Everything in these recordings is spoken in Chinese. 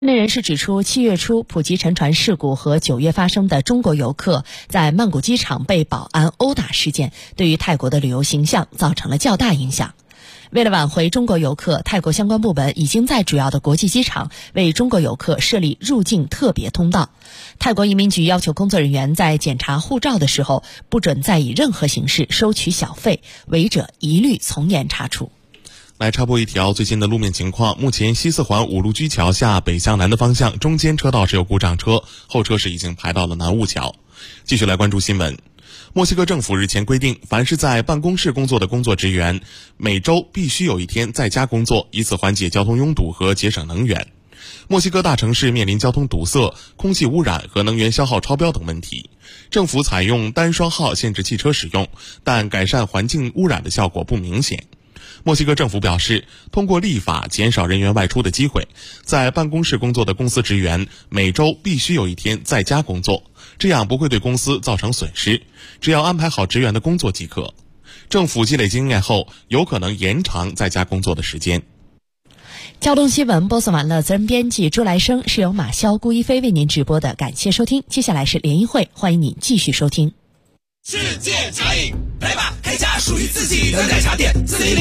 内人士指出，7月初普吉沉船事故和9月发生的中国游客在曼谷机场被保安殴打事件，对于泰国的旅游形象造成了较大影响。为了挽回中国游客，泰国相关部门已经在主要的国际机场为中国游客设立入境特别通道。泰国移民局要求工作人员在检查护照的时候，不准再以任何形式收取小费，违者一律从严查处。 来插播一条最新的路面情况，目前西四环五路居桥下北向南的方向，中间车道是有故障车，后车是已经排到了南雾桥。继续来关注新闻。墨西哥政府日前规定，凡是在办公室工作的工作职员，每周必须有一天在家工作，以此缓解交通拥堵和节省能源。墨西哥大城市面临交通堵塞、空气污染和能源消耗超标等问题，政府采用单双号限制汽车使用，但改善环境污染的效果不明显。墨西哥政府表示，通过立法减少人员外出的机会，在办公室工作的公司职员每周必须有一天在家工作，这样不会对公司造成损失，只要安排好职员的工作即可。政府积累经验后，有可能延长在家工作的时间。 交通新闻播送完了，责任编辑朱来生，是由马潇、顾一飞为您直播的，感谢收听。接下来是联谊会，欢迎您继续收听。 世界茶饮，来吧，开家属于自己的奶茶店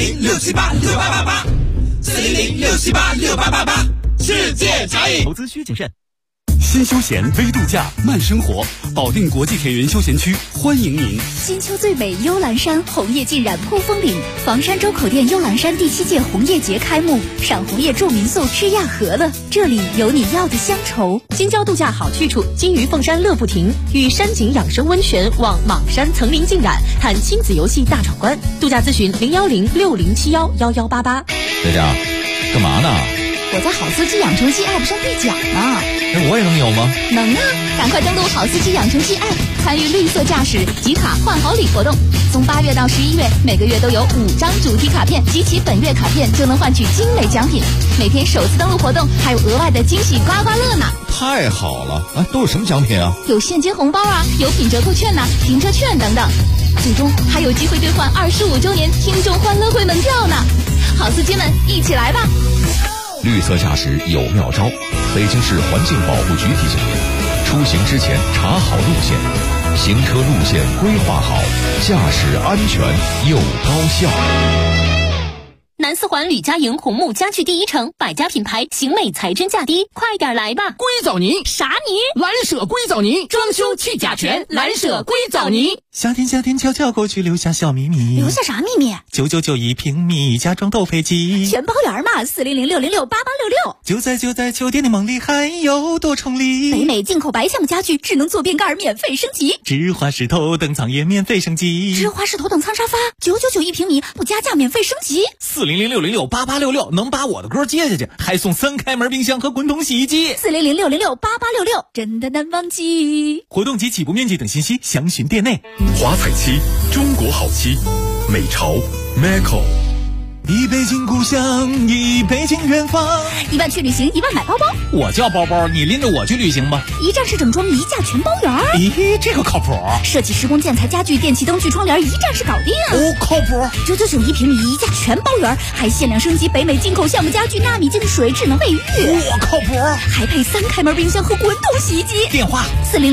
，400-678-6888，400-678-6888，世界茶饮。 投资需谨慎。新休闲微度假慢生活，保定国际田园休闲区欢迎您。 金秋最美幽兰山，红叶浸染扑风岭。房山周口店幽兰山第7届红叶节开幕，赏红叶住民宿吃亚和了，这里有你要的乡愁。 京郊度假好去处，金鱼凤山乐不停，与山景养生温泉望莽山层林尽染，谈亲子游戏大闯关。度假咨询010-6071-1188。 队长，干嘛呢？ 我在好司机养成记 App 上兑奖呢。 我也能有吗？ 能啊，赶快登录好司机养成记 App， 参与绿色驾驶集卡换好礼活动。从8月到11月，每个月都有5张主题卡片，集齐本月卡片就能换取精美奖品。每天首次登录活动还有额外的惊喜刮刮乐呢。 太好了啊！都有什么奖品啊？ 有现金红包啊，有品折扣券呐、停车券等等。最终还有机会兑换25周年听众欢乐会门票呢。好司机们，一起来吧！ 绿色驾驶有妙招，北京市环境保护局提醒您：出行之前查好路线，行车路线规划好，驾驶安全又高效。 南四环吕家营红木家具第一城，百家品牌，型美材真价低，快点来吧！ 硅藻泥啥泥？ 蓝舍硅藻泥，装修去甲醛，蓝舍硅藻泥。 夏天悄悄过去，留下小秘密。 留下啥秘密 ？999一平米，家装斗飞机， 全包圆嘛，400-606-8866。 就在酒店的梦里，还有多重礼。 北美进口白墙家具，智能坐便盖免费升级， 芝华士头等舱也免费升级， 芝华士头等舱沙发999一平米，不加价免费升级。 400-606-8866能把我的歌接下去，还送3开门冰箱和滚筒洗衣机。 400-606-8866真的难忘记。 活动及起步面积等信息详询店内。 华彩漆，中国好漆，美潮 Maco。 一北京故乡，一北京远方。 1万去旅行，1万买包包。 我叫包包，你拎着我去旅行吧。 一站式整装，一价全包圆。 咦，这个靠谱。 设计施工建材家具电器灯具窗帘，一站式搞定。 哦，靠谱。 999一平米，一价全包圆，还限量升级北美进口橡木家具、纳米净水、智能卫浴。 我靠谱。 还配3开门冰箱和滚筒洗衣机。 电话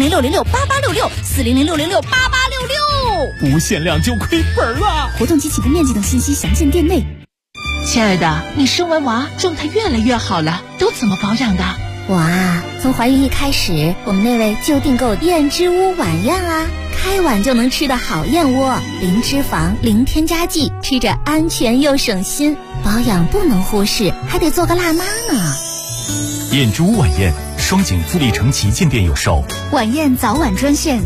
400-606-8866，400-606-8866。 不限量就亏本了。 活动及起步面积等信息详见店内。 亲爱的，你生完娃状态越来越好了，都怎么保养的？ 我啊，从怀孕一开始，我们那位就订购燕之屋晚宴啊，开碗就能吃的好燕窝，零脂肪，零添加剂，吃着安全又省心，保养不能忽视，还得做个辣妈呢。 燕之屋晚宴，双井富力城旗舰店有售。 晚宴早晚专线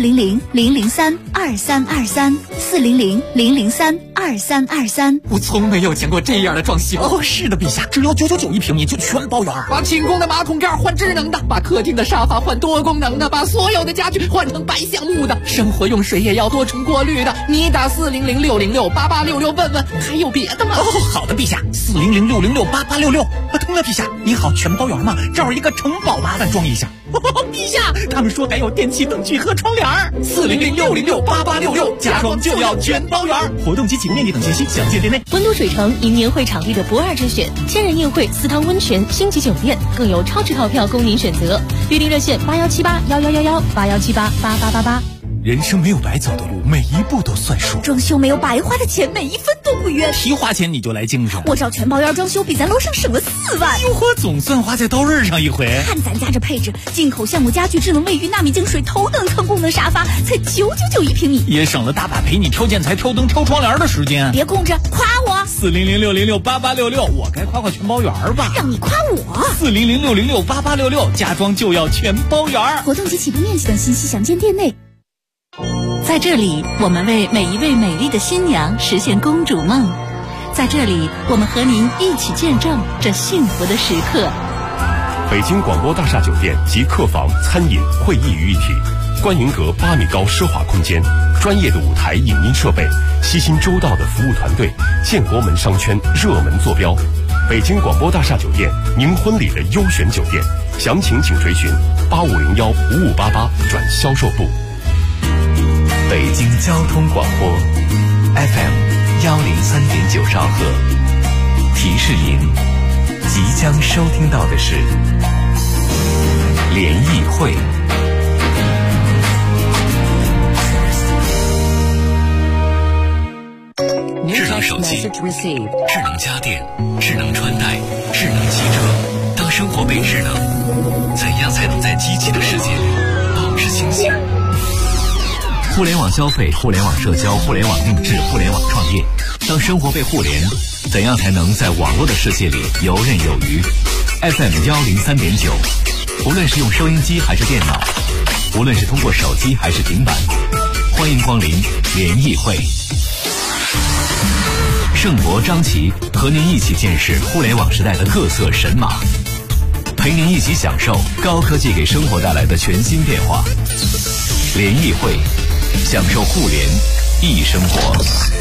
400-003-2323，400-003-2323。 我从没有见过这样的装修。哦，是的，陛下，只要999一平米就全包圆。把清宫的马桶盖换智能的，把客厅的沙发换多功能的，把所有的家具换成白橡木的，生活用水也要多重过滤的。你打400-606-8866问问，还有别的吗？哦，好的，陛下，400-606-8866。通了，陛下，你好，全包圆嘛，这儿一个城堡老麻烦装一下。陛下，他们说还有电器灯具和窗帘，400-606-8866，家装就要全包圆。活动及起步面积等信息详见店内。 温都水城迎年会场地的不二之选，千人宴会、4汤温泉、星级酒店，更有超值套票供您选择。预订热线81781111，81788888。 人生没有白走的路，每一步都算数。 装修没有白花的钱，每一分都不冤。 提花钱你就来精神， 我找全包圆装修，比咱楼上省了4万。 哟呵，总算花在刀刃上一回。 看咱家这配置，进口橡木家具、智能卫浴、纳米净水、头等舱功能沙发，才999一平米， 也省了大把陪你挑建材、挑灯、挑窗帘的时间。 别空着，夸我 400-606-8866，我该夸全包圆吧？ 让你夸我 400-606-8866，家装就要全包圆。 活动及起步面积等信息详见店内。 在这里，我们为每一位美丽的新娘实现公主梦。在这里，我们和您一起见证这幸福的时刻。 北京广播大厦酒店集客房、餐饮、会议于一体，观云阁8米高奢华空间，专业的舞台影音设备，悉心周到的服务团队，建国门商圈热门坐标。北京广播大厦酒店，您婚礼的优选酒店，详情请垂询8501-5588转销售部。 北京交通广播 FM103.9兆赫，提示您即将收听到的是联谊会。 智能手机、智能家电、智能穿戴、智能汽车，当生活被智能，怎样才能在机器的世界里保持清醒？ 互联网消费、互联网社交、互联网定制、互联网创业，当生活被互联，怎样才能在网络的世界里游刃有余？ FM103.9，无论是用收音机还是电脑，无论是通过手机还是平板，欢迎光临联谊会。盛博、张琪和您一起见识互联网时代的各色神马，陪您一起享受高科技给生活带来的全新变化。联谊会，享受互联易生活。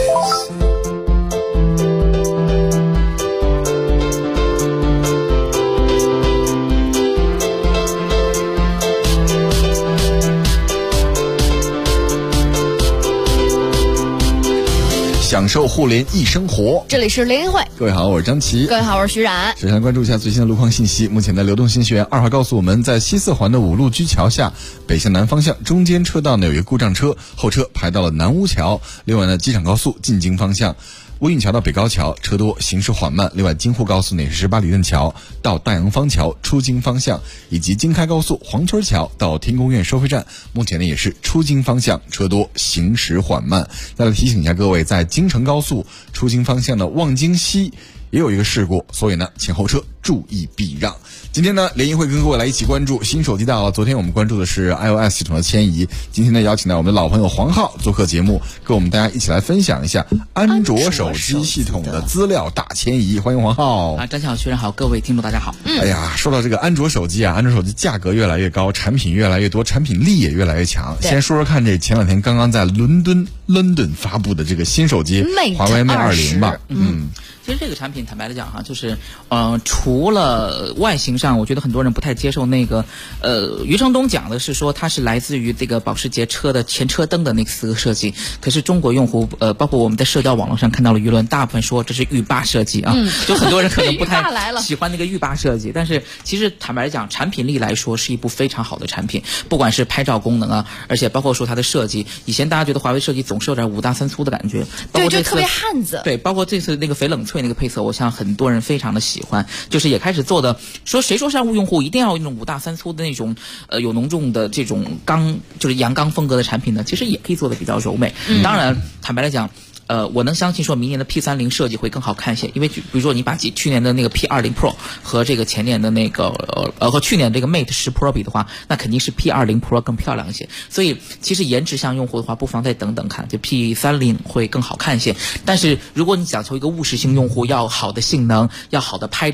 享受互联易生活， 这里是联谊会。 各位好，我是张琪。 各位好，我是徐冉。 首先关注一下最新的路况信息。目前的流动新学园2号告诉我们，在西四环的五路居桥下北向南方向中间车道呢有一个故障车，后车排到了南坞桥。另外呢，机场高速进京方向乌运桥到北高桥车多，行驶缓慢。另外，京沪高速呢也是18里墩桥到大洋坊桥出京方向，以及京开高速黄村桥到天宫苑收费站，目前呢也是出京方向车多，行驶缓慢。再来提醒一下各位，在京承高速出京方向的望京西也有一个事故，所以呢前后车注意避让。今天呢联谊会跟各位来一起关注新手机到了。昨天我们关注的是 iOS 系统的迁移，今天呢邀请到我们的老朋友黄浩做客节目，跟我们大家一起来分享一下安卓手机系统的资料大迁移。欢迎黄浩。 张小学生好，各位听众大家好。 哎呀，说到这个安卓手机啊，安卓手机价格越来越高，产品越来越多，产品力也越来越强。先说说看，这前两天刚刚在伦敦发布的这个新手机华为 Mate 20吧。 其实这个产品坦白来讲哈，就是除了外形上，我觉得很多人不太接受那个余承东讲的是说它是来自于这个保时捷车的前车灯的那4个设计，可是中国用户包括我们在社交网络上看到了舆论，大部分说这是浴霸设计啊，就很多人可能不太喜欢那个浴霸设计，但是其实坦白来讲，产品力来说是一部非常好的产品，不管是拍照功能啊，而且包括说它的设计，以前大家觉得华为设计总是有点5大3粗的感觉， 对，就特别汉子。 对，包括这次那个翡冷翠那个配色，我想很多人非常的喜欢，就是也开始做的说谁说商务用户一定要那种5大3粗的那种有浓重的这种就是阳刚风格的产品呢，其实也可以做的比较柔美。当然坦白来讲，我能相信说明年的 P30 设计会更好看些，因为比如说你把去年的那个 P20 Pro 和这个前年的那个和去年这个 Mate 10 Pro 比的话，那肯定是 P20 Pro 更漂亮一些。所以其实颜值向用户的话，不妨再等等看，就 P30 会更好看些。但是如果你讲求一个务实性用户，要好的性能，要好的拍照，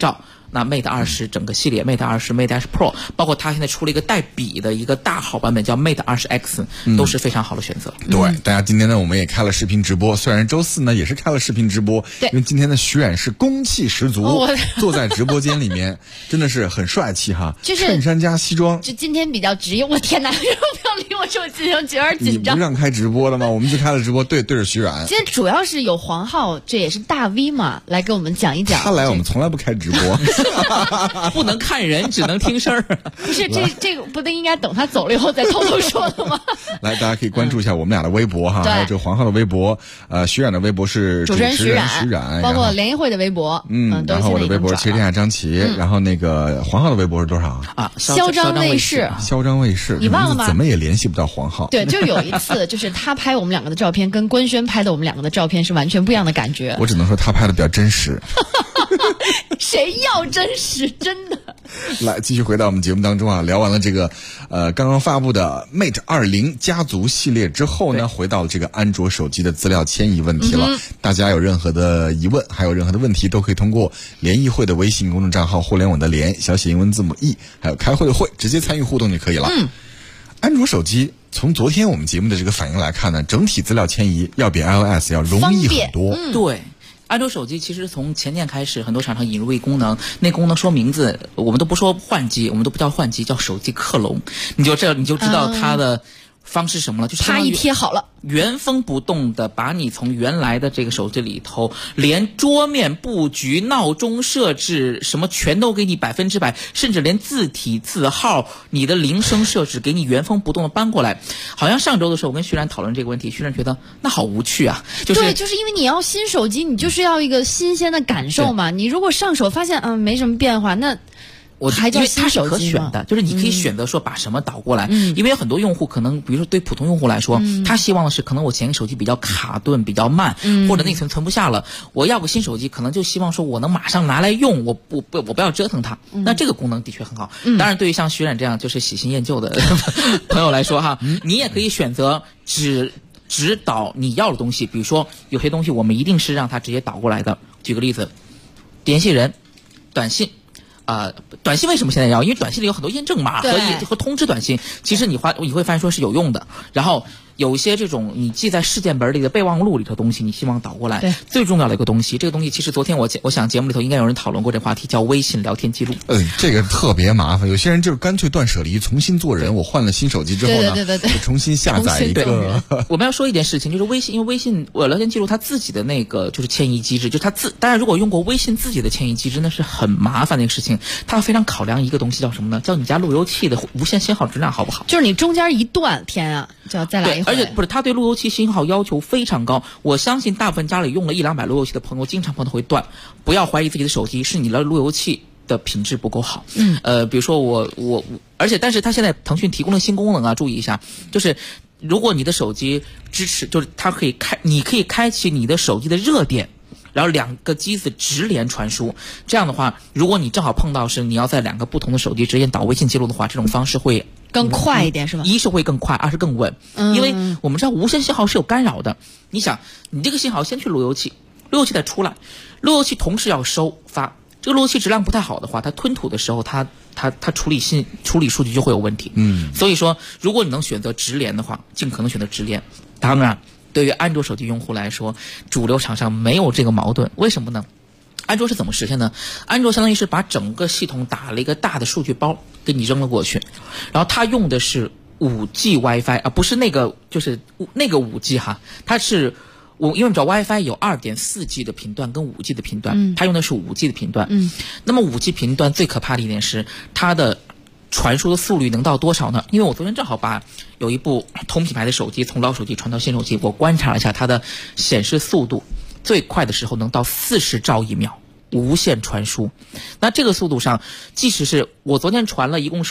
那 Mate 20整个系列 Mate 20 Mate 20 Pro， 包括它现在出了一个带笔的一个大号版本叫 Mate 20X， 都是非常好的选择。 对，大家今天呢我们也开了视频直播，虽然周四呢也是开了视频直播，因为今天的徐冉是公气十足，坐在直播间里面真的是很帅气哈， 就是衬衫加西装。 就今天比较直用，我天哪，不要离我这么近，有点紧张。 你不让开直播了吗？我们就开了直播，对着徐冉。 今天主要是有黄浩，这也是大 V 嘛，来给我们讲一讲。 他来我们从来不开直播， 不能看人，只能听声儿。 不是这个不得应该等他走了以后再偷偷说的吗？ 来，大家可以关注一下我们俩的微博哈，还有这个黄浩的微博，徐冉的微博是主持人徐冉， 包括联谊会的微博， 然后我的微博是天下张琪，然后那个黄浩的微博是多少啊？ 嚣张卫视， 嚣张卫视， 你忘了吗？ 怎么也联系不到黄浩。 对，就有一次，就是他拍我们两个的照片，跟官宣拍的我们两个的照片是完全不一样的感觉。 我只能说他拍的比较真实。 谁要真实？真的。 来，继续回到我们节目当中啊，聊完了这个刚刚发布的 Mate 20家族系列之后呢，回到了这个安卓手机的资料迁移问题了。大家有任何的疑问，还有任何的问题，都可以通过联谊会的微信公众账号互联网的联小写英文字母 E， 还有开会的会，直接参与互动就可以了。安卓手机从昨天我们节目的这个反应来看呢，整体资料迁移要比 iOS 要容易很多。 对。安卓手机其实从前年开始，很多厂商引入一功能，那功能说名字，我们都不说换机，我们都不叫换机，叫手机克隆。你就知道它的方式什么了，就是啪一贴好了， 原封不动的把你从原来的这个手机里头，连桌面布局、闹钟设置什么全都给你100%，甚至连字体、字号、你的铃声设置给你原封不动的搬过来。好像上周的时候我跟徐冉讨论这个问题，徐冉觉得那好无趣啊。 对，就是因为你要新手机，你就是要一个新鲜的感受嘛。你如果上手发现没什么变化，那还叫新手机吗？ 可选的，就是你可以选择说把什么导过来，因为有很多用户可能，比如说对普通用户来说，他希望的是可能我前个手机比较卡顿、比较慢，或者内存存不下了，我要个新手机，可能就希望说我能马上拿来用，我不要折腾它。那这个功能的确很好。当然，对于像徐冉这样就是喜新厌旧的朋友来说哈，你也可以选择只导你要的东西，比如说有些东西我们一定是让它直接导过来的。举个例子，联系人、短信。短信为什么现在要？因为短信里有很多验证码和通知短信，其实你会发现说是有用的。然后有一些这种你记在事件本里的备忘录里头东西，你希望导过来。最重要的一个东西，这个东西其实昨天我想节目里头应该有人讨论过这话题，叫微信聊天记录。 这个特别麻烦，有些人就是干脆断舍离，重新做人。我换了新手机之后呢， 对， 重新下载一个。 我们要说一件事情，就是微信，因为微信聊天记录它自己的那个就是迁移机制，就是当然如果用过微信自己的迁移机制，那是很麻烦的一个事情。它非常考量一个东西叫什么呢？叫你家路由器的无线信号质量好不好？ 就是你中间一断，天啊，就要再来一回。 而且不是，它对路由器信号要求非常高。我相信大部分家里用了100-200路由器的朋友，经常会断。不要怀疑自己的手机是你的路由器的品质不够好。比如说但是它现在腾讯提供了新功能啊，注意一下，就是如果你的手机支持，就是你可以开启你的手机的热点。然后2个机子直连传输，这样的话，如果你正好碰到是你要在2个不同的手机直接导微信记录的话，这种方式会更快一点，是吧？ 一是会更快，二是更稳。因为我们知道无线信号是有干扰的。你想，你这个信号先去路由器，路由器再出来，路由器同时要收发。这个路由器质量不太好的话，它吞吐的时候，它处理数据就会有问题。所以说，如果你能选择直连的话，尽可能选择直连。当然。对于安卓手机用户来说，主流厂商没有这个矛盾，为什么呢？安卓是怎么实现的？安卓相当于是把整个系统打了一个大的数据包给你扔了过去，然后它用的是5G WiFi 不是那个就是那个5G 哈，它是因为我们知道 WiFi 有 2.4G 的频段跟 5G 的频段，它用的是 5G 的频段。那么 5G 频段最可怕的一点是它的传输的速率能到多少呢？因为我昨天正好把有一部同品牌的手机从老手机传到新手机，我观察了一下它的显示速度，最快的时候能到40兆一秒无线传输。那这个速度上，即使是我昨天传了一共是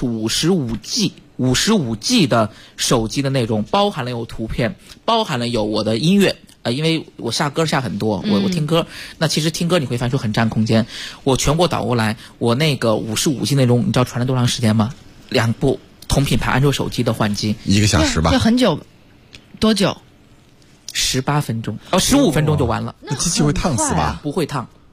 55G 的手机的内容，包含了有图片，包含了有我的音乐。因为我下歌下很多，我听歌，那其实听歌你会发现说很占空间。我全部导过来，我那个55G 内容，你知道传了多长时间吗？2部同品牌安卓手机的换机 ，1个小时吧。 这很久，多久 ？18分钟，15分钟就完了。 那机器会烫死吧？ 不会烫。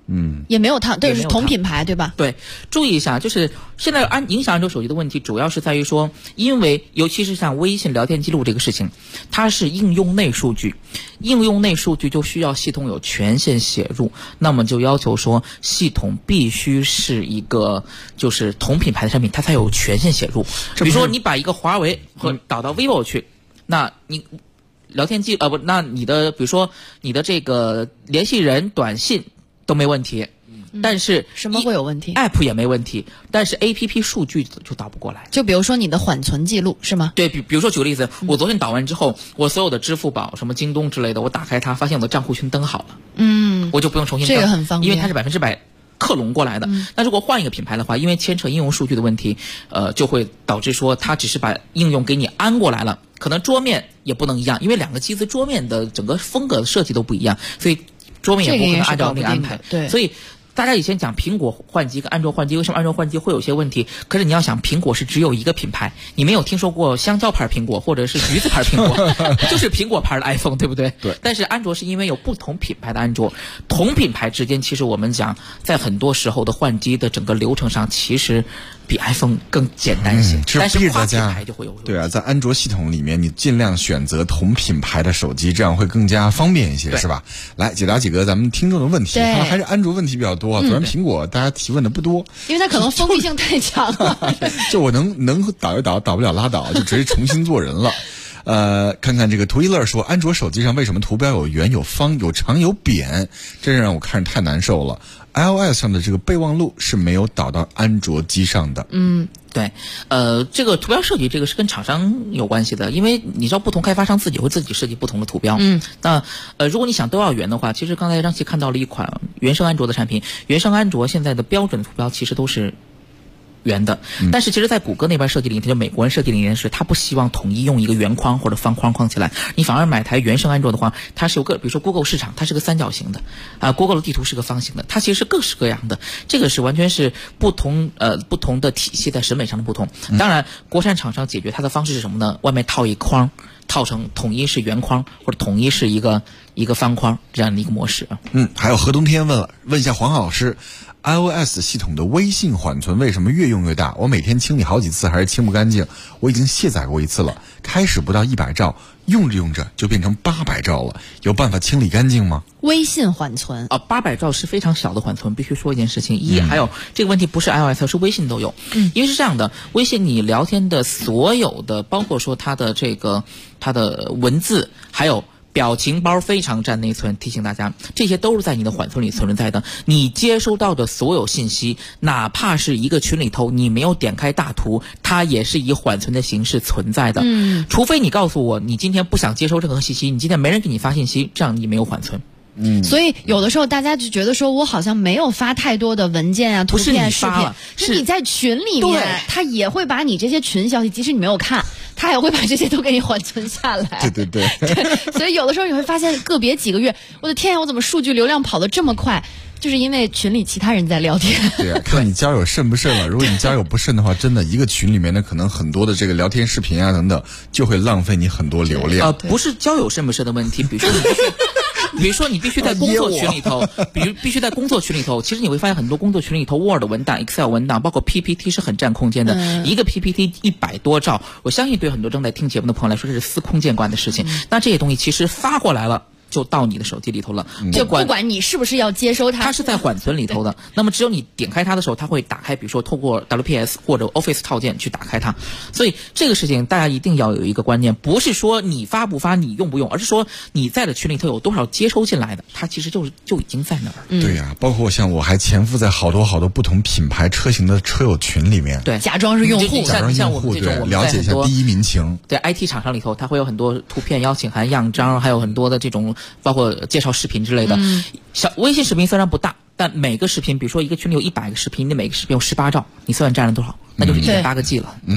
也没有烫，这是同品牌对吧？ 对，注意一下，就是现在影响安卓手机的问题，主要是在于说，因为尤其是像微信聊天记录这个事情，它是应用内数据，应用内数据就需要系统有权限写入，那么就要求说系统必须是一个就是同品牌的产品，它才有权限写入。比如说你把一个华为和导到 vivo 去，那你聊天记那你的比如说你的这个联系人短信都没问题，但是什么会有问题 ？App 也没问题，但是 APP 数据就导不过来。 就比如说你的缓存记录是吗？ 对，比如说举个例子，我昨天导完之后，我所有的支付宝、什么京东之类的，我打开它，发现我的账户全登好了，我就不用重新登， 这个很方便， 因为它是100%克隆过来的。那如果换一个品牌的话，因为牵扯应用数据的问题，就会导致说它只是把应用给你安过来了，可能桌面也不能一样，因为两个机子桌面的整个风格设计都不一样，所以桌面也不可能按照那个安排。 对， 所以大家以前讲苹果换机跟安卓换机，为什么安卓换机会有些问题？可是你要想，苹果是只有一个品牌，你没有听说过香蕉牌苹果或者是橘子牌苹果，就是苹果牌的 iPhone， 对不对？ 对。 但是安卓是因为有不同品牌的安卓，同品牌之间其实我们讲，在很多时候的换机的整个流程上，其实比 iPhone 更简单一些。但是跨品牌就会有。 对啊，在安卓系统里面，你尽量选择同品牌的手机，这样会更加方便一些，是吧？来解答几个咱们听众的问题，看来还是安卓问题比较多。昨天苹果大家提问的不多， 因为它可能封闭性太强了。 就我能导一导，导不了拉倒，就直接重新做人了。看看这个图一乐说，安卓手机上为什么图标有圆、有方、有长、有扁？这让我看着太难受了。iOS 上的这个备忘录是没有导到安卓机上的。 对，这个图标设计这个是跟厂商有关系的，因为你知道不同开发商自己会自己设计不同的图标。那如果你想都要圆的话，其实刚才张琪看到了一款原生安卓的产品，原生安卓现在的标准图标其实都是圆的，但是其实在谷歌那边设计理念，就美国人设计理念是他不希望统一用一个圆框或者方框框起来，你反而买台原生安卓的话，它是有个比如说 Google 市场它是个三角形的，Google 的地图是个方形的，它其实是各式各样的，这个是完全是不同的体系在审美上的不同。当然国产厂商解决它的方式是什么呢？外面套一框，套成统一是圆框或者统一是一个方框这样的一个模式啊。 还有何冬天问一下黄老师，iOS 系统的微信缓存为什么越用越大？我每天清理好几次还是清不干净。我已经卸载过一次了，开始不到100兆，用着用着就变成800兆了，有办法清理干净吗？ 微信缓存 800兆是非常小的缓存，必须说一件事情。还有这个问题不是 iOS 是微信都有，因为是这样的，微信你聊天的所有的，包括说它的文字还有表情包非常占内存，提醒大家，这些都是在你的缓存里存在的。你接收到的所有信息，哪怕是一个群里头你没有点开大图，它也是以缓存的形式存在的。除非你告诉我你今天不想接收任何信息，你今天没人给你发信息，这样你没有缓存。 所以有的时候大家就觉得说我好像没有发太多的文件啊、图片、视频，是你在群里面，他也会把你这些群消息，即使你没有看，他也会把这些都给你缓存下来。 对， 所以有的时候你会发现，个别几个月，我的天呀，我怎么数据流量跑得这么快？就是因为群里其他人在聊天。 对啊，看你交友慎不慎了。如果你交友不慎的话，真的一个群里面呢，可能很多的这个聊天视频啊等等，就会浪费你很多流量。 不是交友慎不慎的问题，比如说你必须在工作群里头，必须在工作群里头，其实你会发现很多工作群里头 Word 文档、Excel 文档，包括 PPT 是很占空间的。一个 PPT 100多兆，我相信对很多正在听节目的朋友来说，这是司空见惯的事情。那这些东西其实发过来了，就到你的手机里头了， 就不管你是不是要接收它， 它是在缓存里头的。那么只有你点开它的时候，它会打开，比如说透过 WPS 或者 Office 套件去打开它。所以这个事情大家一定要有一个观念，不是说你发不发，你用不用，而是说你在的群里头有多少接收进来的，它其实就已经在那儿。 对呀，包括像我还潜伏在好多不同品牌车型的车友群里面， 对， 假装是用户， 像我们这种， 了解一下第一民情。 对 IT 厂商里头，它会有很多图片邀请函、样章，还有很多的这种包括介绍视频之类的。微信视频虽然不大，但每个视频，比如说一个群里有100个视频，你每个视频有18兆，你算占了多少？那就是1.8个 G 了。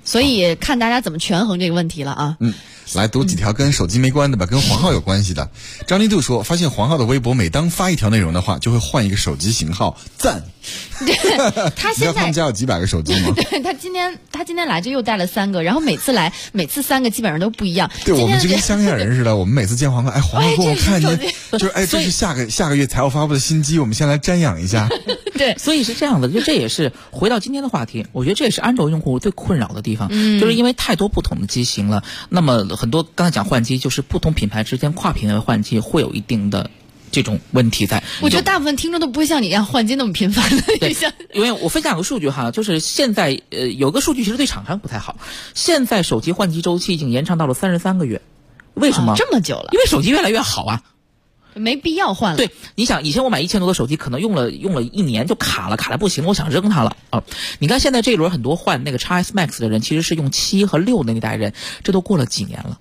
所以看大家怎么权衡这个问题了啊。 来读几条跟手机没关的吧，跟黄浩有关系的。张立度说，发现黄浩的微博每当发一条内容的话，就会换一个手机型号，赞。 他现在你知道他们家有几百个手机吗？ 对，他今天来就又带了3个，然后每次3个基本上都不一样。 对，我们就跟乡下人似的，我们每次见黄浩，黄浩给我看您，就是这是下个月才要发布的新机，我们先来瞻仰一下。 对，所以是这样的，就这也是回到今天的话题，我觉得这也是安卓用户最困扰的地方，就是因为太多不同的机型了，那么很多刚才讲换机，就是不同品牌之间跨品类换机会有一定的这种问题在。 我觉得大部分听众都不会像你一样换机那么频繁的。 对，因为我分享个数据哈，就是现在有个数据其实对厂商不太好，现在手机换机周期已经延长到了33个月，为什么？ 这么久了？ 因为手机越来越好啊。 没必要换了。 对，你想以前我买1000多的手机，可能用了1年就卡了不行，我想扔它了啊！你看现在这一轮很多换那个 XS Max 的人，其实是用7和6的那代人，这都过了几年了，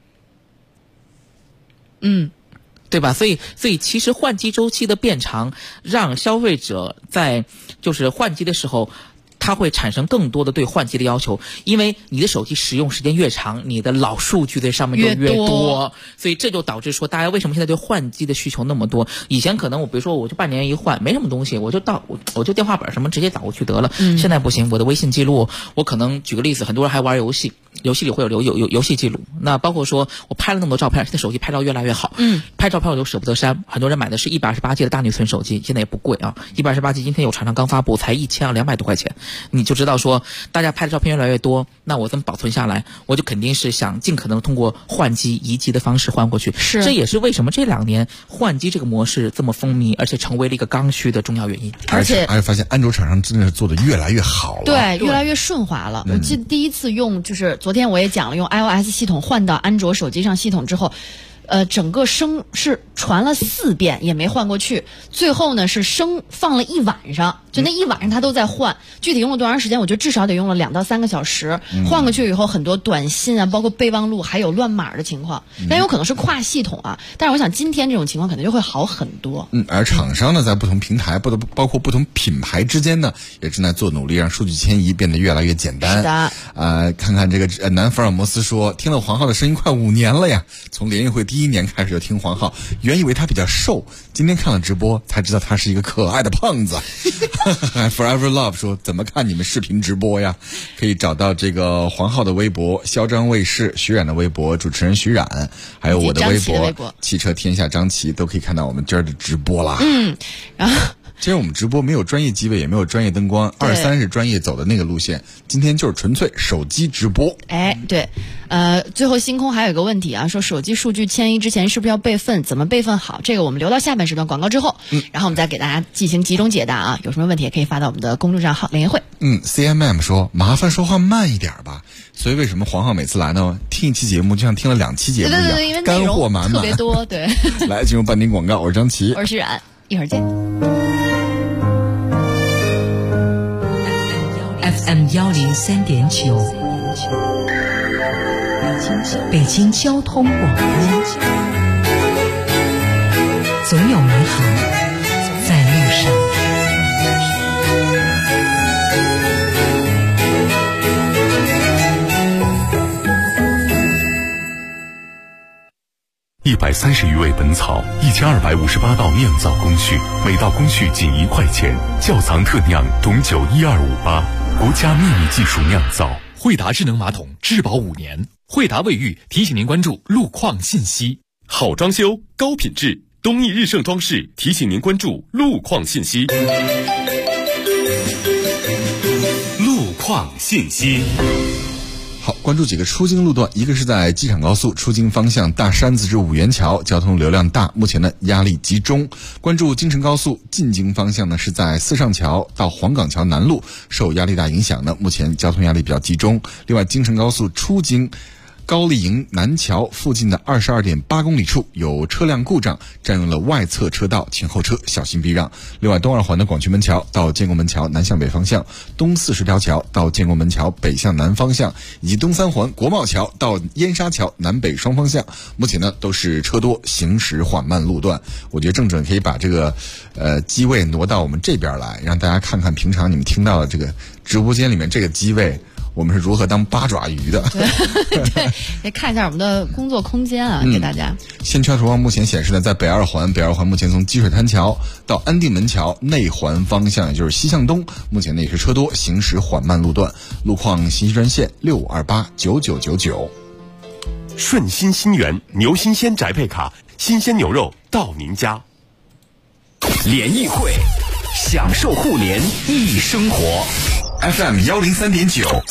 对吧？所以其实换机周期的变长，让消费者在就是换机的时候，它会产生更多的对换机的要求，因为你的手机使用时间越长，你的老数据在上面就越多，所以这就导致说大家为什么现在对换机的需求那么多？以前可能比如说我就半年一换，没什么东西，我就电话本什么直接导过去得了。现在不行，我的微信记录，我可能举个例子，很多人还玩游戏，游戏里会有游戏记录。那包括说我拍了那么多照片，现在手机拍照越来越好，拍照片我都舍不得删。很多人买的是128G 的大内存手机，现在也不贵啊，128G 今天有厂商刚发布，才1200多块钱。你就知道说大家拍的照片越来越多，那我怎么保存下来？我就肯定是想尽可能通过换机移机的方式换过去。 是， 这也是为什么这2年换机这个模式这么风靡，而且成为了一个刚需的重要原因。 而且发现安卓厂商真的是做的越来越好了， 对，越来越顺滑了。我记得第一次用，就是昨天我也讲了，用 iOS 系统换到安卓手机上系统之后，整个声是传了4遍也没换过去，最后呢是声放了1晚上，就那1晚上他都在换，具体用了多长时间，我觉得至少得用了2到3个小时。换过去以后，很多短信啊，包括备忘录还有乱码的情况，但有可能是跨系统啊。但是我想今天这种情况可能就会好很多。 而厂商呢，在不同平台包括不同品牌之间呢，也正在做努力，让数据迁移变得越来越简单。 是的。 看看这个南福尔摩斯说，听了黄浩的声音快5年了呀，从联谊会第1年开始就听黄浩，原以为他比较瘦，今天看了直播才知道他是一个可爱的胖子。Forever Love 说，怎么看你们视频直播呀？可以找到这个黄浩的微博、嚣张卫视、徐冉的微博、主持人徐冉，还有我的微博汽车天下张琪，都可以看到我们这儿的直播啦。 然后其实我们直播没有专业机位，也没有专业灯光，23是专业走的那个路线，今天就是纯粹手机直播。 对，最后星空还有一个问题啊，说手机数据迁移之前是不是要备份？怎么备份好？这个我们留到下半时段广告之后，然后我们再给大家进行集中解答啊。有什么问题也可以发到我们的公众账号联谊会。 CMM 说麻烦说话慢一点吧。所以为什么黄浩每次来呢，听一期节目就像听了2期节目一样， 对，因为干货满满， 特别多。对， 来进入半点广告，我是张琪， 我是徐冉，一会儿见。 FM 103.9，北京交通广播，总有美好在路上。 130余味本草，1258道酿造工序，每道工序仅1块钱。窖藏特酿种酒12588，国家秘密技术酿造。 惠达智能马桶质保5年。惠达卫浴提醒您关注路况信息。 好装修，高品质，东益日盛装饰提醒您关注路况信息。路况信息。 好，关注几个出京路段，一个是在机场高速出京方向大山子至五元桥，交通流量大，目前呢压力集中。关注京承高速进京方向呢是在四上桥到黄岗桥南路，受压力大影响呢，目前交通压力比较集中。另外，京承高速出京高丽营南桥附近的22.8公里处有车辆故障，占用了外侧车道，请后车小心避让。另外，东二环的广渠门桥到建国门桥南向北方向，东40条桥到建国门桥北向南方向，以及东三环国贸桥到燕莎桥南北双方向，目前呢都是车多，行驶缓慢路段。我觉得正准可以把这个机位挪到我们这边来，让大家看看平常你们听到的这个直播间里面这个机位。 我们是如何当八爪鱼的。 对，也看一下我们的工作空间啊，给大家。 现车图上目前显示呢，在北二环目前从积水滩桥到安定门桥内环方向，也就是西向东，目前呢也是车多，行驶缓慢路段。路况信息专线65289999。 顺心新源牛新鲜宅配卡，新鲜牛肉到您家。 联谊会，享受互联易生活。FM 103.9。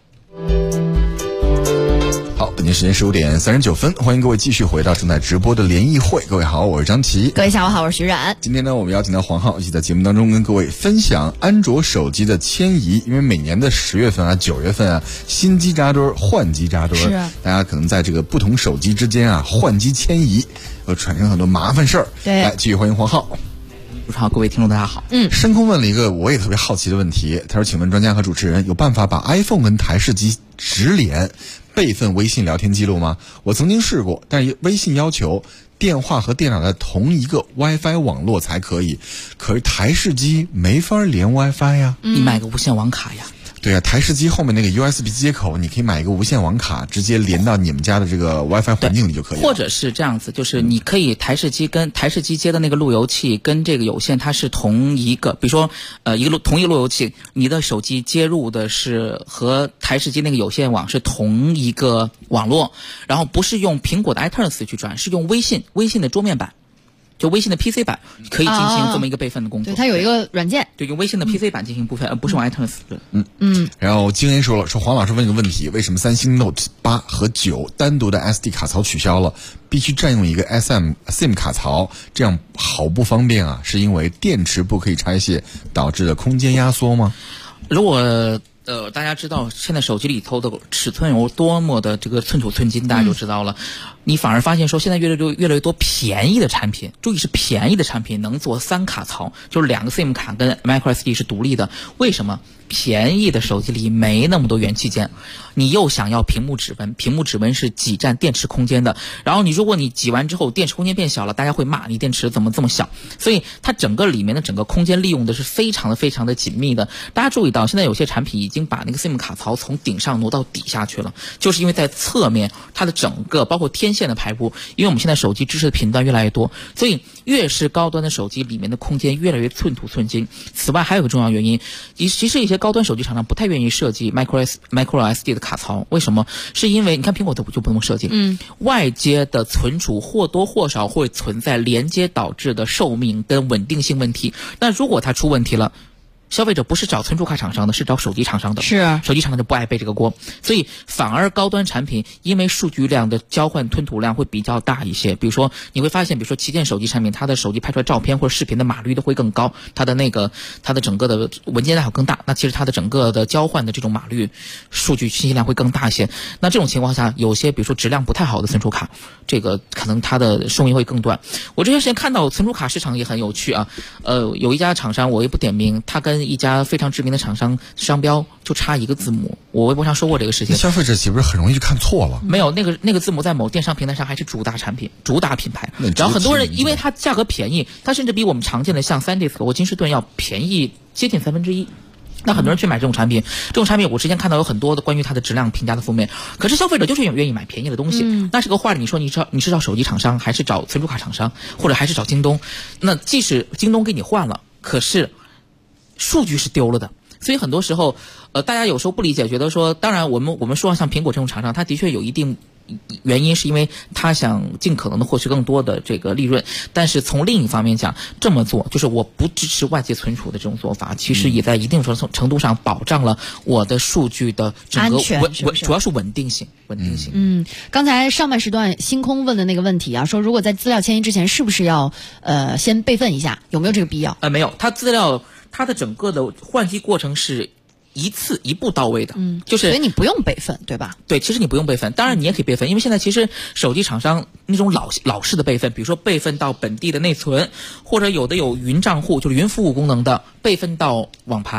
好，本节时间15点39分，欢迎各位继续回到正在直播的联谊会。各位好，我是张琪。 各位下午好，我是徐冉。 今天呢，我们邀请到黄浩，一起在节目当中跟各位分享安卓手机的迁移。因为每年的10月份啊、9月份啊，新机扎堆，换机扎堆，大家可能在这个不同手机之间啊换机迁移，产生很多麻烦事儿。 对， 来继续欢迎黄浩。 主持人好，各位听众大家好。 深空问了一个我也特别好奇的问题，他说：“请问专家和主持人，有办法把 iPhone 跟台式机直连备份微信聊天记录吗？我曾经试过，但是微信要求电话和电脑在同一个 WiFi 网络才可以，可是台式机没法连 WiFi 呀。 你买个无线网卡呀。 对啊，台式机后面那个 USB 接口，你可以买一个无线网卡，直接连到你们家的这个 WiFi 环境里就可以了。 或者是这样子，就是你可以台式机跟台式机接的那个路由器跟这个有线它是同一个，比如说同一个路由器，你的手机接入的是和台式机那个有线网是同一个网络，然后不是用苹果的 iTunes 去转，是用微信的桌面版。就微信的 PC 版可以进行这么一个备份的工作。 对，它有一个软件， 对，用微信的 PC 版进行部分，而不是用 iTunes。 然后金恩说黄老师问一个问题，为什么三星 Note 8和9单独的 SD 卡槽取消了，必须占用一个 SIM 卡槽，这样好不方便啊？是因为电池不可以拆卸导致的空间压缩吗？ 如果大家知道现在手机里头的尺寸有多么的这个寸土寸金，大家就知道了。你反而发现说，现在越来越多便宜的产品，注意是便宜的产品能做3卡槽，就是2个 SIM 卡跟 microSD 是独立的。为什么？便宜的手机里没那么多元器件，你又想要屏幕指纹，屏幕指纹是挤占电池空间的。然后如果你挤完之后电池空间变小了，大家会骂你电池怎么这么小。所以它整个里面的整个空间利用的是非常的紧密的。大家注意到，现在有些产品已经把那个 SIM 卡槽从顶上挪到底下去了，就是因为在侧面它的整个包括天线的排布，因为我们现在手机支持的频段越来越多，所以越是高端的手机里面的空间越来越寸土寸金。此外还有个重要原因，其实一些高端手机厂商不太愿意设计 microSD 的卡槽，为什么？是因为你看苹果就不能设计，外接的存储或多或少会存在连接导致的寿命跟稳定性问题。那如果它出问题了，消费者不是找存储卡厂商的，是找手机厂商的。 是手机厂商就不爱背这个锅，所以反而高端产品因为数据量的交换吞吐量会比较大一些。比如说你会发现，比如说旗舰手机产品，它的手机拍出来照片或者视频的码率都会更高，它的整个的文件量更大，那其实它的整个的交换的这种码率数据信息量会更大一些。那这种情况下，有些比如说质量不太好的存储卡，这个可能它的寿命会更短。我这段时间看到存储卡市场也很有趣啊，有一家厂商我也不点名，它跟一家非常知名的厂商商标就差一个字母，我微博上说过这个事情。 消费者岂不是很容易就看错了？ 没有，那个字母在某电商平台上还是主打产品、主打品牌。然后很多人因为它价格便宜，它甚至比我们常见的像SanDisk或金士顿要便宜接近1/3。那很多人去买这种产品，我之前看到有很多的关于它的质量评价的负面，可是消费者就是愿意买便宜的东西。那这个话你说你是找手机厂商，还是找存储卡厂商，或者还是找京东？那即使京东给你换了，可是数据是丢了的。所以很多时候大家有时候不理解，觉得说，当然我们说像苹果这种厂商，它的确有一定原因，是因为他想尽可能的获取更多的这个利润，但是从另一方面讲，这么做就是我不支持外界存储的这种做法，其实也在一定程度上保障了我的数据的整个主要是稳定性。 刚才上半时段星空问的那个问题啊，说如果在资料迁移之前，是不是要先备份一下，有没有这个必要？ 没有，它的整个的换机过程是一步到位的，就是所以你不用备份，对吧？ 对，其实你不用备份，当然你也可以备份，因为现在其实手机厂商那种老式的备份，比如说备份到本地的内存，或者有的有云账户，就是云服务功能的，备份到网盘。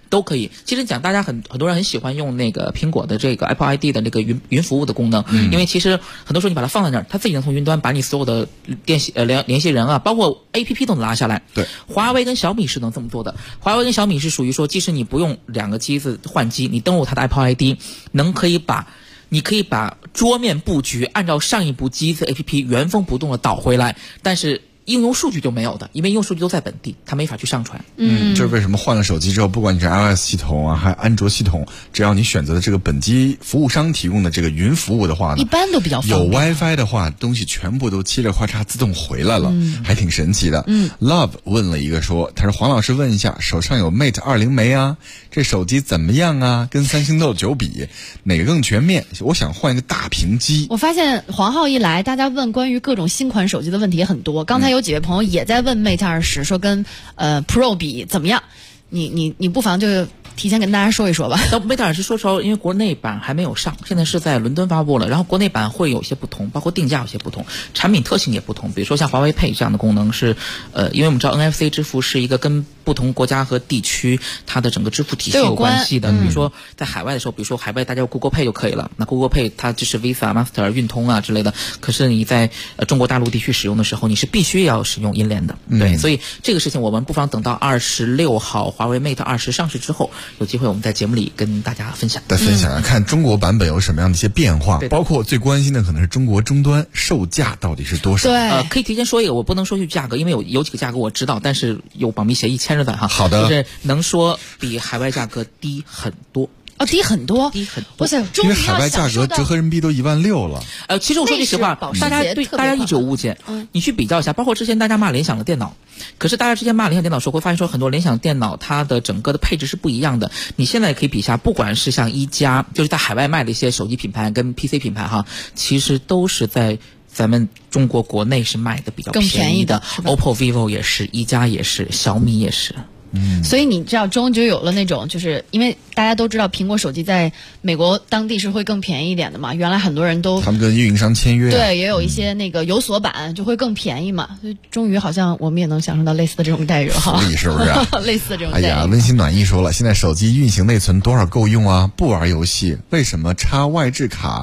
都可以。其实讲大家很多人很喜欢用那个苹果的这个 Apple ID 的那个云服务的功能，因为其实很多时候你把它放在那儿，它自己能从云端把你所有的联系人啊，包括 APP 都能拉下来。 对， 华为跟小米是能这么做的。华为跟小米是属于说，即使你不用2个机子换机，你登录它的 Apple ID， 你可以把桌面布局按照上一部机子 APP 原封不动的导回来，但是应用数据就没有的，因为应用数据都在本地，它没法去上传。 这是为什么换了手机之后，不管你是 iOS 系统啊，还安卓系统，只要你选择的这个本机服务商提供的这个云服务的话呢， 一般都比较方便。 有 WiFi 的话，东西全部都嘁哩咔嚓自动回来了，还挺神奇的。Love 问了一个说，他说黄老师问一下，手上有 Mate 20没啊？这手机怎么样啊？跟三星 Note 9比，哪个更全面？我想换一个大屏机。 我发现黄浩一来，大家问关于各种新款手机的问题也很多。刚才有几位朋友也在问 Mate 20，说跟Pro 比怎么样？你不妨就提前跟大家说一说吧。 Mate 20说实话，因为国内版还没有上，现在是在伦敦发布了，然后国内版会有些不同，包括定价有些不同，产品特性也不同。比如说像华为 Pay 这样的功能是，因为我们知道 NFC 支付是一个跟不同国家和地区它的整个支付体系有关系的。比如说在海外的时候，比如说海外大家用 Google Pay 就可以了，那 Google Pay 它支持 Visa、Master、运通啊之类的。可是你在中国大陆地区使用的时候，你是必须要使用银联的。对，所以这个事情我们不妨等到26号华为 Mate 20上市之后，有机会我们在节目里跟大家分享。 再分享看中国版本有什么样的一些变化，包括最关心的可能是中国终端售价到底是多少。 对， 可以提前说一个，我不能说去价格，因为有几个价格我知道，但是有保密协议牵着的哈。 好的， 就是能说比海外价格低很多。 低很多，哇塞！ 因为海外价格折合人民币都16000了。 其实我说句实话，大家一直有误解。你去比较一下，包括之前大家骂联想的电脑，可是大家之前骂联想电脑的时候，会发现说很多联想电脑它的整个的配置是不一样的。你现在可以比一下，不管是像一加，就是在海外卖的一些手机品牌跟 PC 品牌哈，其实都是在咱们中国国内是卖的比较便宜的。OPPO、vivo 也是，一加也是，小米也是。 所以你知道终究有了那种，就是因为大家都知道苹果手机在美国当地是会更便宜一点的嘛，原来很多人都他们跟运营商签约， 对，也有一些那个有锁版就会更便宜嘛，所以终于好像我们也能享受到类似的这种待遇了哈， 是不是、啊？ 类似的这种待遇。 哎呀，温馨暖意说了，现在手机运行内存多少够用啊？不玩游戏，为什么插外置卡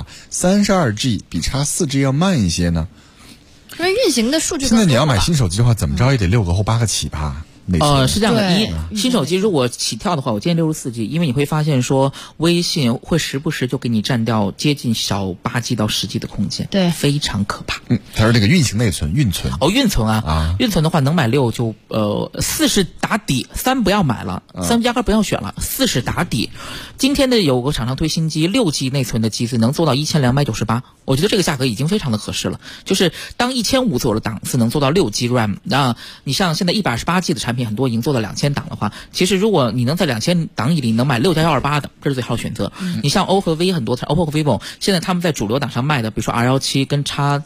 32G 比插4G 要慢一些呢？ 因为运行的数据现在你要买新手机的话，怎么着也得6个或8个起吧。 是这样的，新手机如果起跳的话，我建议64G，因为你会发现说微信会时不时就给你占掉接近小8G 到10G 的空间， 对， 非常可怕。 他说这个运行内存，运存运存的话能买6就40打底，3不要买了，3压根不要选了，40打底。今天的有个厂商推新机，6G 内存的机子能做到1298，我觉得这个价格已经非常的合适了。就是当1500左右的档次能做到6G RAM， 那你像现在128G 的产品很多已经做到2000档的话，其实如果你能在2000档里能买6加128的，这是最好的选择。你像 OPPO 和 V 很多 ，OPPO 和 vivo 现在他们在主流档上卖的，比如说 R17跟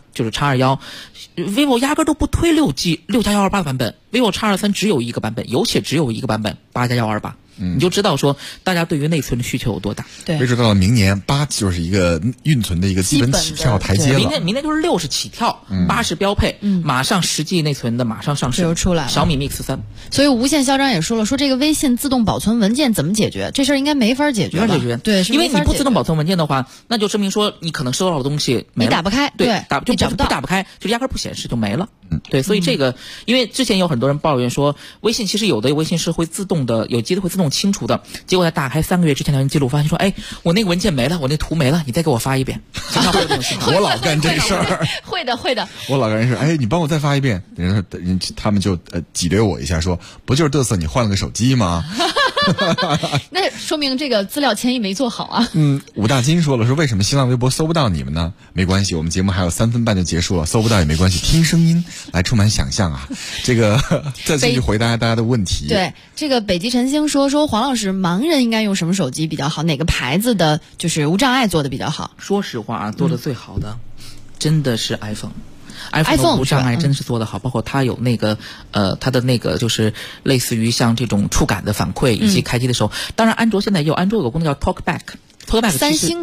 X21，vivo 压根都不推6G 6加128的版本 ，vivo X23只有一个版本，有且只有一个版本8加128。你就知道说大家对于内存的需求有多大。 对， 没准到了明年8就是一个运存的一个基本起跳台阶了。 明年就是60起跳，8是标配，马上10G 内存的马上上市就出来了。 小米 Mix 3。 所以无线校长也说了，说这个微信自动保存文件怎么解决？这事儿应该没法解决吧？ 没法解决， 对， 因为你不自动保存文件的话，那就证明说你可能收到的东西没了， 你打不开， 对， 你找不到， 打不开，就压根不显示就没了。对，所以这个，因为之前有很多人抱怨说，微信其实有的微信是会自动的，有机子会自动清除的。结果在打开3个月之前的记录，发现说，哎，我那个文件没了，我那图没了，你再给我发一遍。经常会有这种情况。 我老干这事儿。 会的。 我老干这事，哎，你帮我再发一遍。他们就挤兑我一下，说不就是嘚瑟你换了个手机吗？ 那说明这个资料迁移没做好啊。 武大金说了，说为什么新浪微博搜不到你们呢？没关系，我们节目还有3分半就结束了，搜不到也没关系，听声音来充满想象啊。这个再继续回答大家的问题。 对，这个北极晨星说黄老师，盲人应该用什么手机比较好？哪个牌子的就是无障碍做的比较好？ 说实话啊，做的最好的真的是 iPhone 无障碍真是做得好，包括它有那个它的那个就是类似于像这种触感的反馈，以及开机的时候，当然安卓现在也有，安卓有个功能叫 TalkBack， 三星的吧？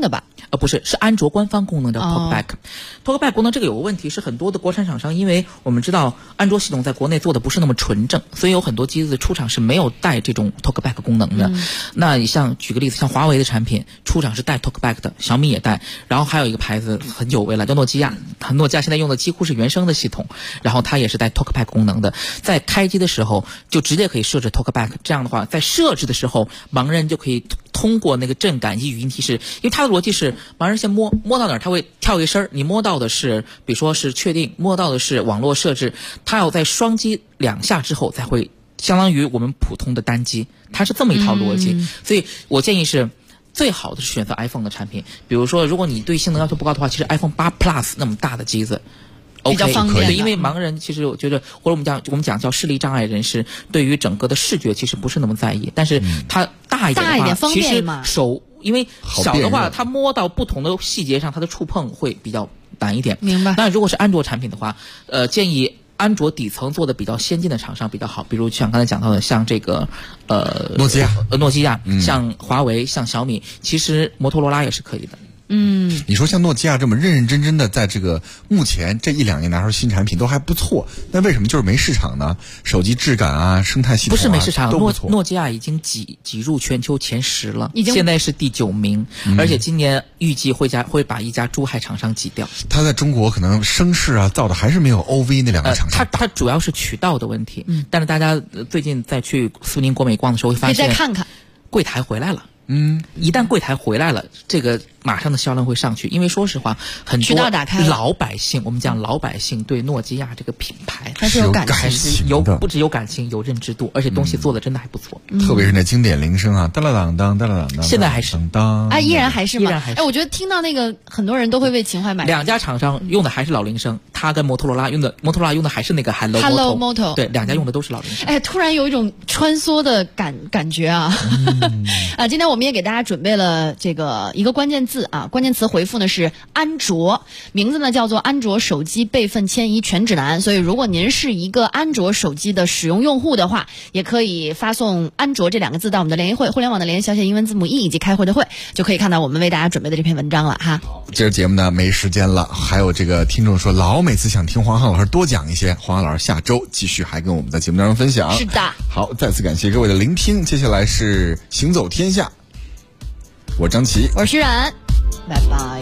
不是，是安卓官方功能的 TalkBack。TalkBack 功能这个有个问题是，很多的国产厂商，因为我们知道安卓系统在国内做的不是那么纯正，所以有很多机子出厂是没有带这种 TalkBack 功能的。那你像举个例子，像华为的产品出厂是带 TalkBack 的，小米也带，然后还有一个牌子很久违了，叫诺基亚。诺基亚现在用的几乎是原生的系统，然后它也是带 TalkBack 功能的，在开机的时候就直接可以设置 TalkBack， 这样的话在设置的时候盲人就可以通过那个震感以语音提示，因为它的逻辑是盲人先摸到哪儿它会跳一声，你摸到的是比如说是确定，摸到的是网络设置，它要在双击2下之后才会相当于我们普通的单击，它是这么一套逻辑。所以我建议是最好的是选择 iPhone 的产品，比如说如果你对性能要求不高的话，其实 iPhone 8 Plus 那么大的机子比较方便， 对，因为盲人其实我觉得，或者我们讲叫视力障碍人士，对于整个的视觉其实不是那么在意，但是它大一点的话，其实手因为小的话，它摸到不同的细节上，它的触碰会比较难一点。 明白。 那如果是安卓产品的话，建议安卓底层做的比较先进的厂商比较好，比如像刚才讲到的，像这个诺基亚， 像华为，像小米，其实摩托罗拉也是可以的。 你说像诺基亚这么认认真真的在这个目前这1-2年拿出新产品都还不错，那为什么就是没市场呢？手机质感啊，生态系统啊， 不是没市场， 都不错。 诺基亚已经挤入全球前10了，现在是第9名，而且今年预计会把一家珠海厂商挤掉。 它在中国可能声势啊造的还是没有 OV 那2个厂商。 它主要是渠道的问题，但是大家最近再去苏宁国美逛的时候会发现， 可以再看看柜台回来了。一旦柜台回来了，这个马上的销量会上去。因为说实话，很多老百姓，我们讲老百姓对诺基亚这个品牌还是有感情， 还是有不只有感情，有认知度，而且东西做的真的还不错。 特别是那经典铃声啊，当啷当当当啷当， 现在还是啊，依然还是吗？ 依然还是。 我觉得听到那个很多人都会为情怀买。 2家厂商用的还是老铃声，它跟摩托罗拉用的还是那个 Hello Moto， 对，2家用的都是老铃声。 突然有一种穿梭的感觉啊！今天我们也给大家准备了这个一个关键字啊，关键词回复呢是安卓，名字呢叫做安卓手机备份迁移全指南。所以如果您是一个安卓手机的使用用户的话，也可以发送安卓这2个字到我们的联谊会，互联网的联小写英文字母 E 以及开会的会，就可以看到我们为大家准备的这篇文章了哈。 这个节目呢没时间了，还有这个听众说每次想听黄浩老师多讲一些，黄浩老师下周继续还跟我们在节目当中分享。 是的， 好，再次感谢各位的聆听，接下来是行走天下。我张琪， 我是徐冉，拜拜。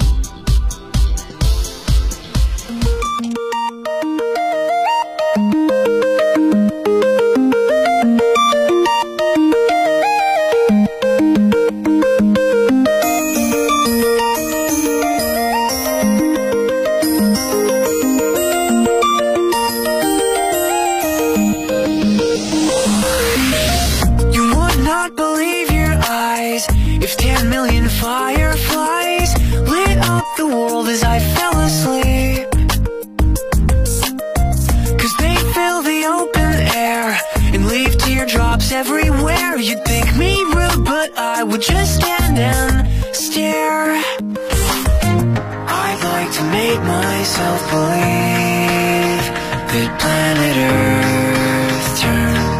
Everywhere, you'd think me rude, but I would just stand and stare. I'd like to make myself believe that planet Earth turns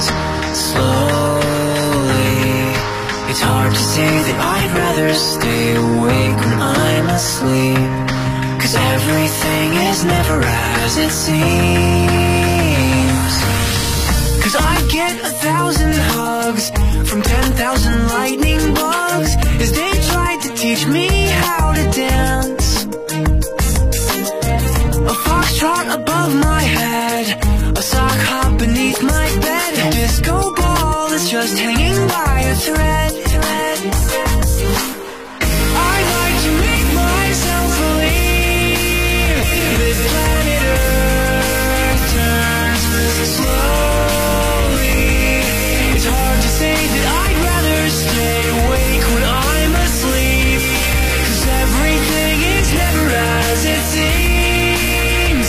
slowly. It's hard to say that I'd rather stay awake when I'm asleep, 'cause everything is never as it seems. 'Cause I get 1,000 hugs from 10,000 lightning bugs as they tried to teach me how to dance. A foxtrot above my head, a sock hop beneath my bed, a disco ball that's just hanging by a thread. I'd like to make myself believe that planet Earth turns slowly. It's hard to say that I'd rather stay awake when I'm asleep, 'cause everything is never as it seems.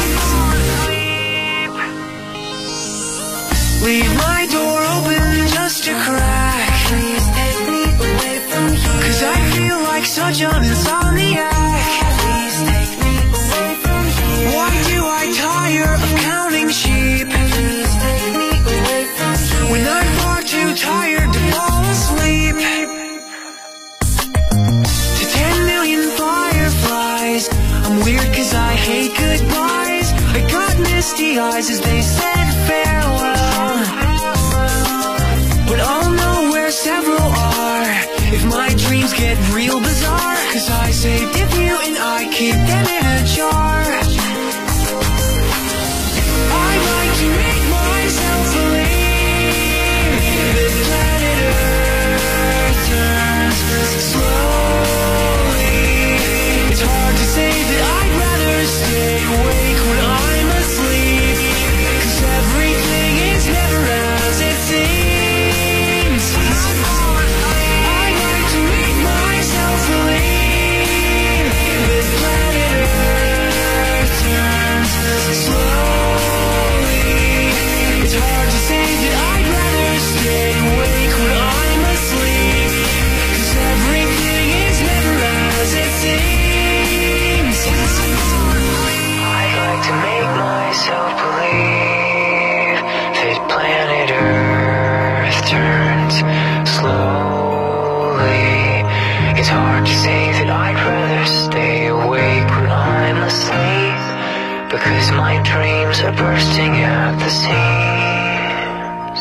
Leave my door open just a crack, please take me away from you, 'cause I feel like such an insomniac. Please take me away from you. Why do I tire of counting sheep? Please take me away from you, when I'm far too tired to fall asleep. To 10 million the eyes as they said farewell. But I'll know where several are if my dreams get real bizarre, 'cause I saved a few and I keep them in a jar. I'd like to make myself believe that planet Earth turns slowly. It's hard to say that I'd rather stay awake when I'm asleep, 'cause everything is never as it seems. I'd like to make myself believe that planet Earth turns slowly. It's hard to say that I'd rather stay awake when I'm asleep, 'cause everything is never as it seems. I'd like to make myself believe that planet Earth turns slowly. It's hard to say that I'd rather stay awake when I'm asleep, because my dreams are bursting at the seams.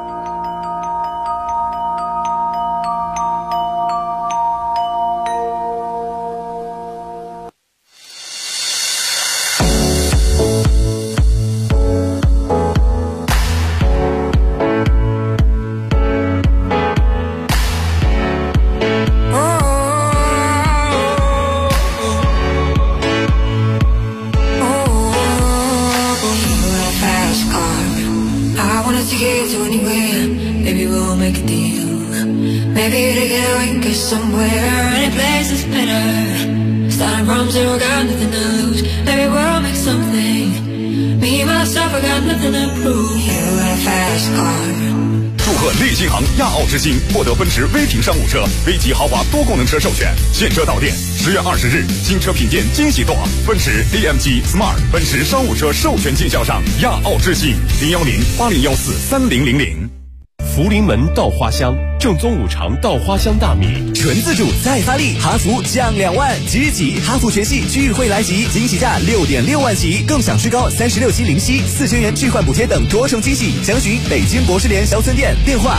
Somewhere, any place is better. Starting from zero, got nothing to lose. Maybe we'll make something. Me, myself, I got nothing to prove. You got a fast car. 祝贺利新行亚奥之星获得奔驰 V 型商务车 V 级豪华多功能车授权，现车到店。10月20日，新车品鉴惊喜多，奔驰 AMG Smart 奔驰商务车授权经销商亚奥之星，010-8014-3000。 福临门稻花香，正宗五常稻花香大米， 纯自主再发力，哈弗降2万，即日起哈弗全系聚会来袭，惊喜价6.6万起，更享最高36期零息，4000元置换补贴等多重惊喜。详询北京博士联销村店，电话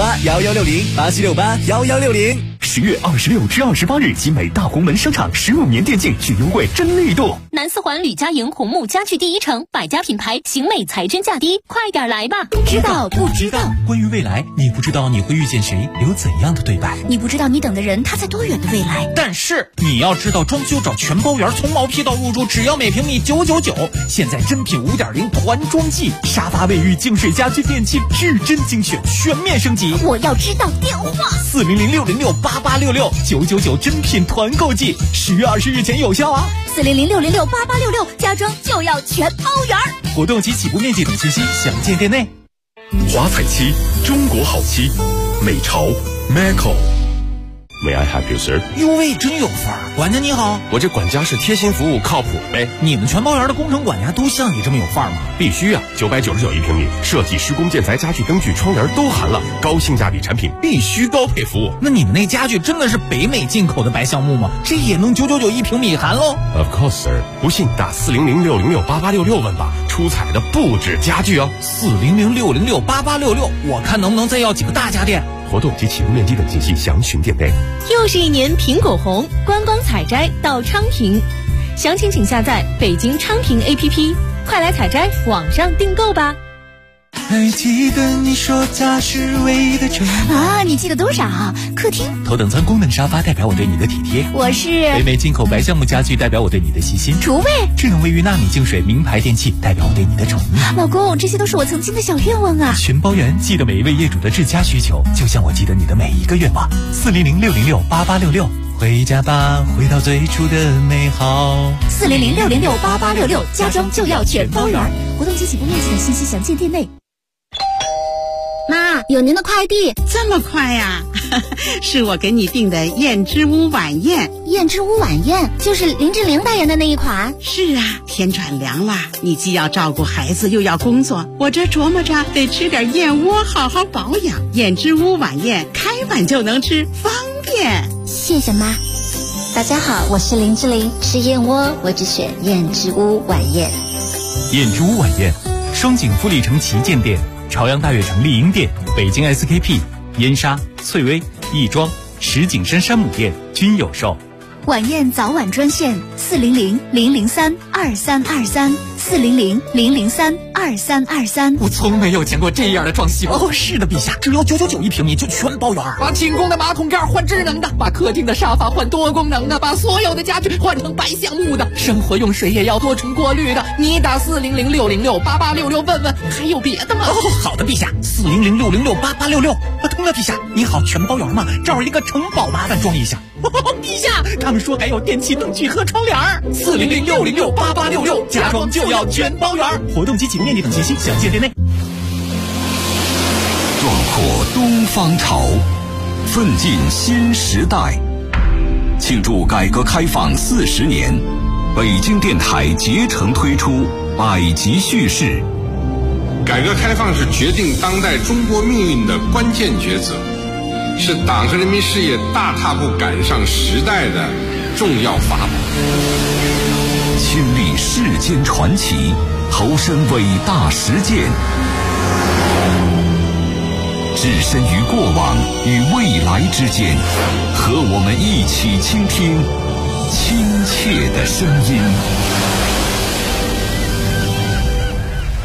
87681160，87681160。 10月26至28日，集美大红门商场15年电竞巨优惠真力度。 南四环吕家营红木家具第一城，百家品牌，行美才真价低，快点来吧！ 知道不知道？ 关于未来，你不知道你会遇见谁，有怎样的对白？ 你不知道你等的人他在多远的未来？ 但是你要知道，装修找全包圆，从毛坯到入住，只要每平米999。现在真品5.0团装季，沙发、卫浴、净水、家居、电器，至臻精选，全面升级。 我要知道电话 400-606-8866，999真品团购季，10月20日前有效啊 ！400-606-8866，家装就要全包圆。 活动及起步面积等信息详见店内。 华彩漆，中国好漆，美潮 Macco。May I help you, sir？ 哟喂，真有范儿！管家你好， 我这管家是贴心服务，靠谱呗。 你们全包圆的工程管家都像你这么有范儿吗？ 必须啊！999一平米，设计、施工、建材、家具、灯具、窗帘都含了，高性价比产品必须高配服务。 那你们那家具真的是北美进口的白橡木吗？这也能999一平米含喽 ？Of course, sir。不信打400-606-8866问吧，出彩的不止家具哦。 400-606-8866，我看能不能再要几个大家电。 活动及起步面积等信息详询店内。 又是一年苹果红，观光采摘到昌平，详情请下载北京昌平 APP， 快来采摘，网上订购吧。 还记得你说它是唯一的城啊？你记得多少？客厅头等舱功能沙发代表我对你的体贴， 我是北美进口白橡木家具代表我对你的细心， 厨卫智能卫浴纳米净水名牌电器代表我对你的宠溺。 老公，这些都是我曾经的小愿望啊！ 全包圆，记得每一位业主的至佳需求，就像我记得你的每一个愿望。400-606-8866，回家吧，回到最初的美好。 400-606-8866，家装就要全包圆。活动及起步面积等信息详见店内。 妈， 有您的快递。 这么快呀？是我给你订的燕之屋晚宴。 燕之屋晚宴就是林志玲代言的那一款。 是啊，天转凉了，你既要照顾孩子又要工作，我这琢磨着得吃点燕窝好好保养。燕之屋晚宴开碗就能吃，方便。 谢谢妈。 大家好，我是林志玲，吃燕窝我只选燕之屋晚宴。 燕之屋晚宴，双井富力城旗舰店、朝阳大悦城丽婴店、北京 SKP、燕莎、翠微、亦庄、石景山山姆店均有售。 晚宴早晚专线400-003-2323，400-003-2323。 我从没有见过这样的装修。 哦，是的，陛下，只要999一平米就全包圆。 把寝宫的马桶盖换智能的，把客厅的沙发换多功能的，把所有的家具换成白橡木的，生活用水也要多重过滤的。你打400-606-8866问问，还有别的吗？ 哦，好的，陛下，400-606-8866。通了，陛下，你好，全包圆吗？这儿一个城堡，麻烦装一下。陛下，他们说还有电器灯具和窗帘，400-606-8866，家装就要全包圆。活动及启动面积等信息详见店内。 壮阔东方潮，奋进新时代。庆祝改革开放40年，北京电台竭诚推出百集叙事。 改革开放是决定当代中国命运的关键抉择，是党和人民事业大踏步赶上时代的重要法宝。 亲历世间传奇，投身伟大实践，置身于过往与未来之间，和我们一起倾听亲切的声音。